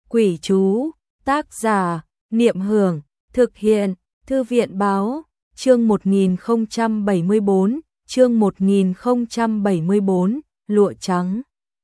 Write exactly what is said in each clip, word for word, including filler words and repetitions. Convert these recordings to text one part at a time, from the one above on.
Quỷ chú, tác giả, Niệm Hưởng, thực hiện, Thư viện báo, chương một nghìn không trăm bảy mươi bốn, chương một nghìn không trăm bảy mươi bốn, lụa trắng.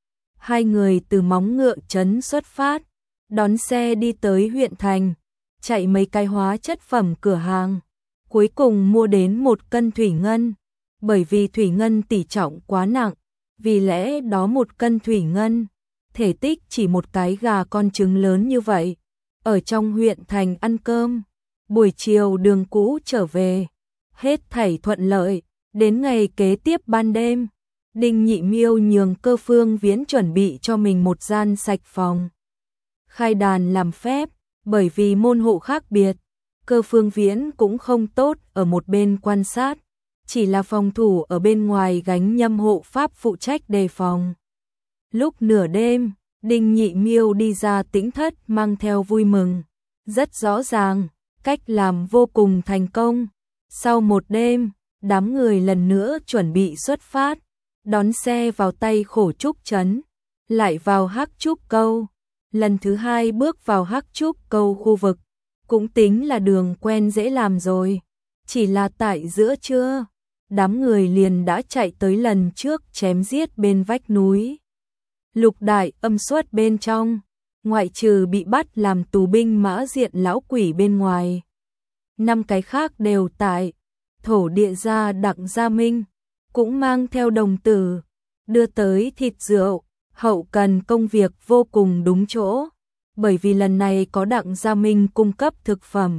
Hai người từ Móng Ngựa trấn xuất phát, đón xe đi tới huyện thành, chạy mấy cái hóa chất phẩm cửa hàng, cuối cùng mua đến một cân thủy ngân, bởi vì thủy ngân tỷ trọng quá nặng, vì lẽ đó một cân thủy ngân, thể tích chỉ một cái gà con trứng lớn như vậy, ở trong huyện thành ăn cơm, buổi chiều đường cũ trở về, hết thảy thuận lợi, đến ngày kế tiếp ban đêm, Đinh Nhị Miêu nhường Cơ Phương Viễn chuẩn bị cho mình một gian sạch phòng. Khai đàn làm phép, bởi vì môn hộ khác biệt, Cơ Phương Viễn cũng không tốt ở một bên quan sát, chỉ là phòng thủ ở bên ngoài gánh nhâm hộ pháp phụ trách đề phòng. Lúc nửa đêm, Đinh Nhị Miêu đi ra tĩnh thất mang theo vui mừng, rất rõ ràng, cách làm vô cùng thành công. Sau một đêm, đám người lần nữa chuẩn bị xuất phát, đón xe vào tay Khổ Trúc trấn, lại vào Hắc Trúc Câu. Lần thứ hai bước vào Hắc Trúc Câu khu vực, cũng tính là đường quen dễ làm rồi. Chỉ là tại giữa trưa, đám người liền đã chạy tới lần trước chém giết bên vách núi. Lục đại âm xuất bên trong, ngoại trừ bị bắt làm tù binh Mã Diện lão quỷ bên ngoài. Năm cái khác đều tại, thổ địa gia Đặng Gia Minh, cũng mang theo đồng tử, đưa tới thịt rượu, hậu cần công việc vô cùng đúng chỗ, bởi vì lần này có Đặng Gia Minh cung cấp thực phẩm.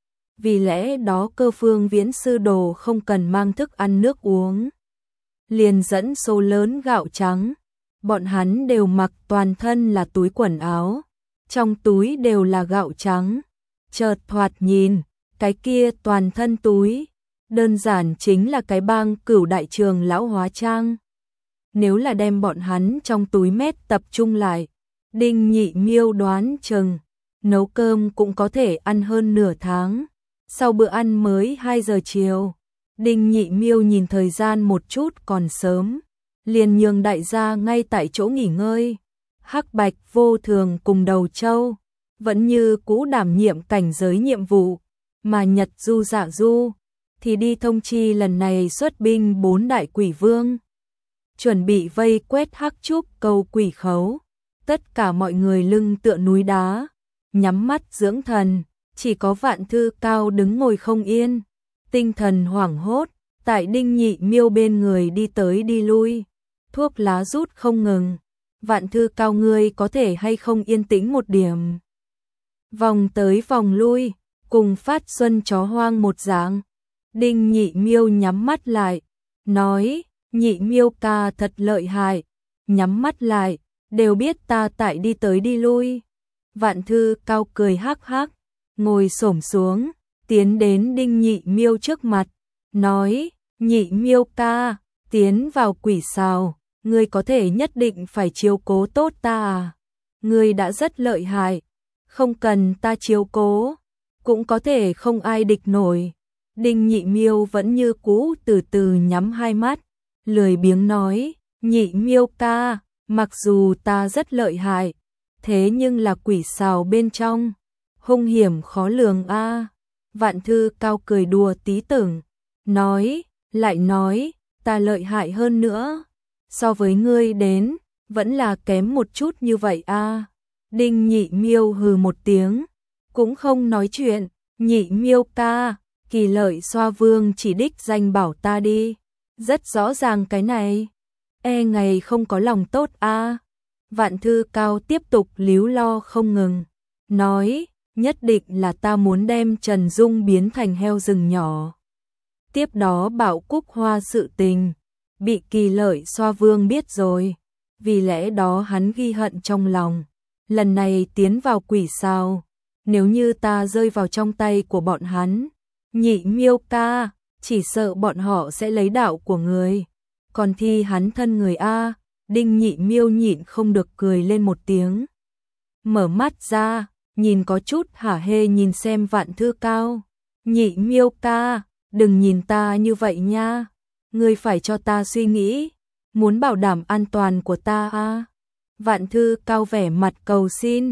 Vì lẽ đó Cơ Phương Viễn sư đồ không cần mang thức ăn nước uống, liền dẫn số lớn gạo trắng. Bọn hắn đều mặc toàn thân là túi quần áo, trong túi đều là gạo trắng. Chợt thoạt nhìn, cái kia toàn thân túi, đơn giản chính là cái bang Cửu Đại Trường lão hóa trang. Nếu là đem bọn hắn trong túi mét tập trung lại, Đinh Nhị Miêu đoán chừng nấu cơm cũng có thể ăn hơn nửa tháng. Sau bữa ăn mới hai giờ chiều, Đinh Nhị Miêu nhìn thời gian một chút còn sớm, liền nhường đại gia ngay tại chỗ nghỉ ngơi. Hắc Bạch Vô Thường cùng Đầu Châu vẫn như cũ đảm nhiệm cảnh giới nhiệm vụ, mà Nhật Du Dạ Du thì đi thông chi lần này xuất binh bốn đại quỷ vương, chuẩn bị vây quét Hắc Trúc Câu quỷ khấu. Tất cả mọi người lưng tựa núi đá, nhắm mắt dưỡng thần, chỉ có Vạn Thư Cao đứng ngồi không yên, tinh thần hoảng hốt, tại Đinh Nhị Miêu bên người đi tới đi lui, thuốc lá rút không ngừng. Vạn Thư Cao, ngươi có thể hay không yên tĩnh một điểm? Vòng tới vòng lui, cùng Phát Xuân chó hoang một dạng. Đinh Nhị Miêu nhắm mắt lại, nói, Nhị Miêu ca thật lợi hại, nhắm mắt lại, đều biết ta tại đi tới đi lui. Vạn Thư Cao cười hắc hắc, ngồi xổm xuống, tiến đến Đinh Nhị Miêu trước mặt, nói, Nhị Miêu ca, tiến vào quỷ sào, ngươi có thể nhất định phải chiếu cố tốt ta à? Ngươi đã rất lợi hại, không cần ta chiếu cố, cũng có thể không ai địch nổi. Đinh Nhị Miêu vẫn như cũ từ từ nhắm hai mắt, lười biếng nói, Nhị Miêu ca, mặc dù ta rất lợi hại, thế nhưng là quỷ sào bên trong, hung hiểm khó lường a. À. Vạn Thư Cao cười đùa tí tưởng, nói, lại nói, ta lợi hại hơn nữa, so với ngươi đến, vẫn là kém một chút như vậy a. À. Đinh Nhị Miêu hừ một tiếng, cũng không nói chuyện. Nhị Miêu ca, Kỳ Lợi Xoa Vương chỉ đích danh bảo ta đi, rất rõ ràng cái này, e ngày không có lòng tốt a. À. Vạn Thư Cao tiếp tục líu lo không ngừng, nói, nhất định là ta muốn đem Trần Dung biến thành heo rừng nhỏ. Tiếp đó Bảo Cúc Hoa sự tình bị Kỳ Lợi Xoa Vương biết rồi, vì lẽ đó hắn ghi hận trong lòng. Lần này tiến vào quỷ sào, nếu như ta rơi vào trong tay của bọn hắn, Nhị Miêu ca, chỉ sợ bọn họ sẽ lấy đạo của người, còn thi hắn thân người a. Đinh Nhị Miêu nhịn không được cười lên một tiếng, mở mắt ra, nhìn có chút hả hê nhìn xem Vạn Thư Cao. Nhị Miêu ca, đừng nhìn ta như vậy nha, ngươi phải cho ta suy nghĩ, muốn bảo đảm an toàn của ta a. Vạn Thư Cao vẻ mặt cầu xin,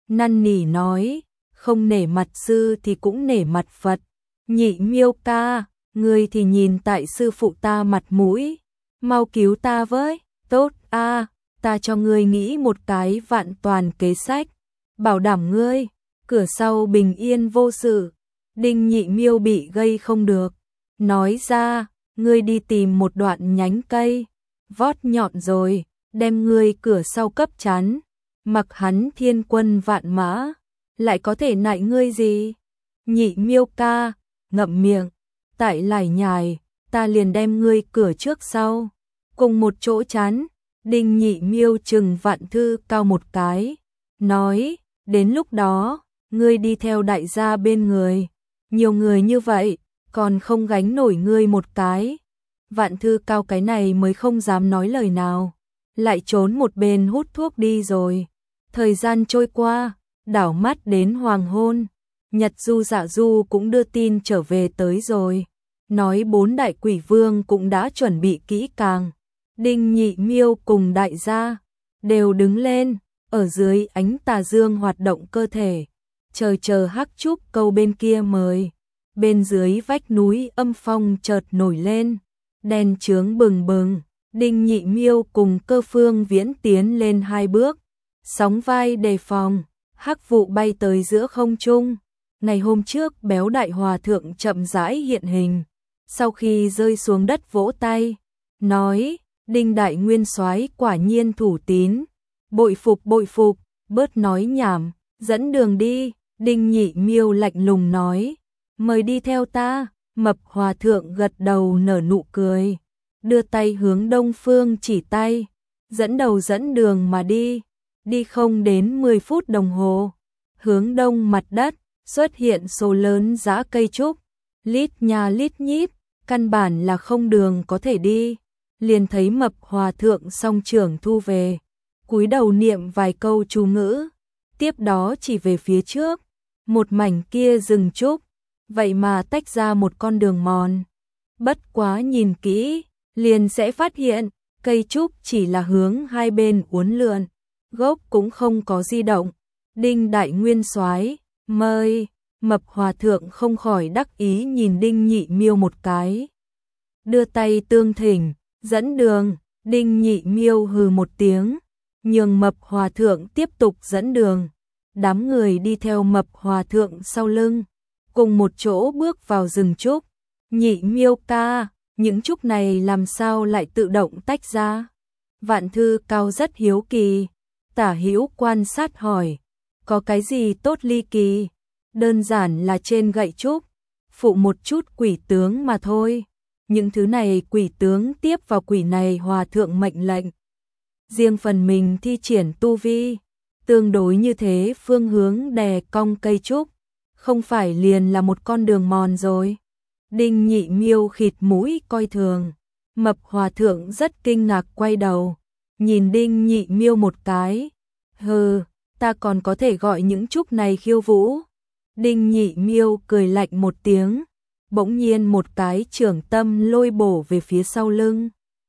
năn nỉ nói, không nể mặt sư thì cũng nể mặt Phật. Nhị Miêu ca, ngươi thì nhìn tại sư phụ ta mặt mũi, mau cứu ta với. Tốt a, ta cho ngươi nghĩ một cái vạn toàn kế sách, bảo đảm ngươi cửa sau bình yên vô sự. Đinh Nhị Miêu bị gây không được, nói ra, ngươi đi tìm một đoạn nhánh cây, vót nhọn rồi, đem ngươi cửa sau cấp chắn, mặc hắn thiên quân vạn mã, lại có thể nại ngươi gì? Nhị Miêu ca, ngậm miệng, tại lải nhải, ta liền đem ngươi cửa trước sau, cùng một chỗ chắn. Đinh Nhị Miêu chừng Vạn Thư Cao một cái, nói, đến lúc đó, ngươi đi theo đại gia bên người, nhiều người như vậy, còn không gánh nổi ngươi một cái. Vạn Thư Cao cái này mới không dám nói lời nào, lại trốn một bên hút thuốc đi rồi. Thời gian trôi qua, đảo mắt đến hoàng hôn, Nhật Du Dạ Du cũng đưa tin trở về tới rồi, nói bốn đại quỷ vương cũng đã chuẩn bị kỹ càng. Đinh Nhị Miêu cùng đại gia đều đứng lên, ở dưới ánh tà dương hoạt động cơ thể, chờ chờ Hắc Trúc Câu bên kia mời. Bên dưới vách núi âm phong chợt nổi lên, đèn chướng bừng bừng. Đinh Nhị Miêu cùng Cơ Phương Viễn tiến lên hai bước, sóng vai đề phòng. Hắc vụ bay tới giữa không trung. Ngày hôm trước béo đại hòa thượng chậm rãi hiện hình, sau khi rơi xuống đất vỗ tay, nói, Đinh đại nguyên soái quả nhiên thủ tín, bội phục bội phục, bớt nói nhảm, dẫn đường đi. Đinh Nhị Miêu lạnh lùng nói, mời đi theo ta. Mập hòa thượng gật đầu nở nụ cười, đưa tay hướng đông phương chỉ tay, dẫn đầu dẫn đường mà đi. Đi không đến mười phút đồng hồ, hướng đông mặt đất xuất hiện số lớn dã cây trúc, lít nha lít nhít, căn bản là không đường có thể đi. Liền thấy mập hòa thượng song trưởng thu về, cúi đầu niệm vài câu chú ngữ, tiếp đó chỉ về phía trước, một mảnh kia rừng trúc, vậy mà tách ra một con đường mòn. Bất quá nhìn kỹ, liền sẽ phát hiện, cây trúc chỉ là hướng hai bên uốn lượn, gốc cũng không có di động. Đinh đại nguyên soái, mời. Mập hòa thượng không khỏi đắc ý nhìn Đinh Nhị Miêu một cái, đưa tay tương thỉnh, dẫn đường. Đinh Nhị Miêu hừ một tiếng, nhường mập hòa thượng tiếp tục dẫn đường. Đám người đi theo mập hòa thượng sau lưng, cùng một chỗ bước vào rừng trúc. Nhị Miêu ca, những trúc này làm sao lại tự động tách ra? Vạn Thư Cao rất hiếu kỳ, tả hữu quan sát hỏi, có cái gì tốt ly kỳ? Đơn giản là trên gậy trúc, phụ một chút quỷ tướng mà thôi. Những thứ này quỷ tướng tiếp vào quỷ này hòa thượng mệnh lệnh, riêng phần mình thi triển tu vi, tương đối như thế phương hướng đè cong cây trúc, không phải liền là một con đường mòn rồi. Đinh Nhị Miêu khịt mũi coi thường, mập hòa thượng rất kinh ngạc quay đầu, nhìn Đinh Nhị Miêu một cái, hừ, ta còn có thể gọi những trúc này khiêu vũ. Đinh Nhị Miêu cười lạnh một tiếng, bỗng nhiên một cái trưởng tâm lôi bổ về phía sau lưng.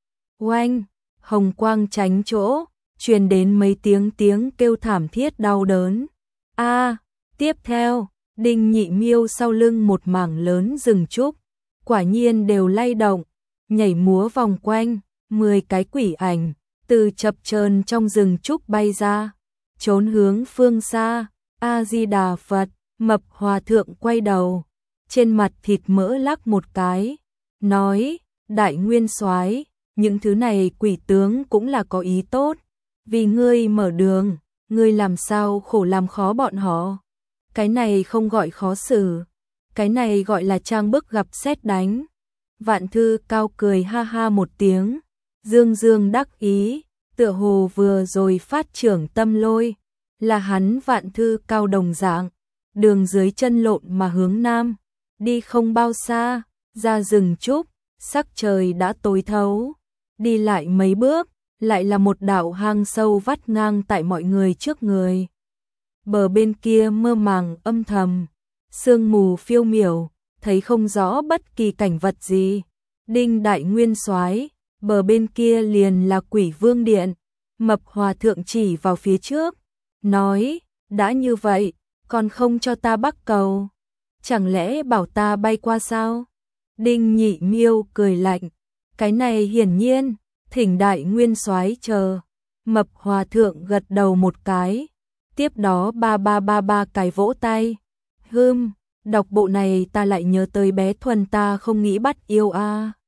Oanh, hồng quang tránh chỗ, truyền đến mấy tiếng tiếng kêu thảm thiết đau đớn. A, tiếp theo, Đinh Nhị Miêu sau lưng một mảng lớn rừng trúc, quả nhiên đều lay động, nhảy múa vòng quanh, mười cái quỷ ảnh từ chập chờn trong rừng trúc bay ra, trốn hướng phương xa. A Di Đà Phật. Mập hòa thượng quay đầu, trên mặt thịt mỡ lắc một cái, nói, đại nguyên soái, những thứ này quỷ tướng cũng là có ý tốt, vì ngươi mở đường, ngươi làm sao khổ làm khó bọn họ. Cái này không gọi khó xử, cái này gọi là trang bức gặp sét đánh. Vạn Thư Cao cười ha ha một tiếng, dương dương đắc ý, tựa hồ vừa rồi phát trưởng tâm lôi, là hắn Vạn Thư Cao đồng dạng. Đường dưới chân lộn mà hướng nam, đi không bao xa, ra rừng trúc, sắc trời đã tối thấu. Đi lại mấy bước, lại là một đạo hang sâu vắt ngang tại mọi người trước người. Bờ bên kia mơ màng âm thầm, sương mù phiêu miểu, thấy không rõ bất kỳ cảnh vật gì. Đinh đại nguyên soái, bờ bên kia liền là Quỷ Vương Điện. Mập hòa thượng chỉ vào phía trước, nói, Đã như vậy, còn không cho ta bắc cầu. Chẳng lẽ bảo ta bay qua sao? Đinh Nhị Miêu cười lạnh. Cái này hiển nhiên, thỉnh đại nguyên soái chờ. Mập hòa thượng gật đầu một cái. Tiếp đó ba ba ba ba cái vỗ tay. Hưm, đọc bộ này ta lại nhớ tới bé Thuần ta không nghĩ bắt yêu a.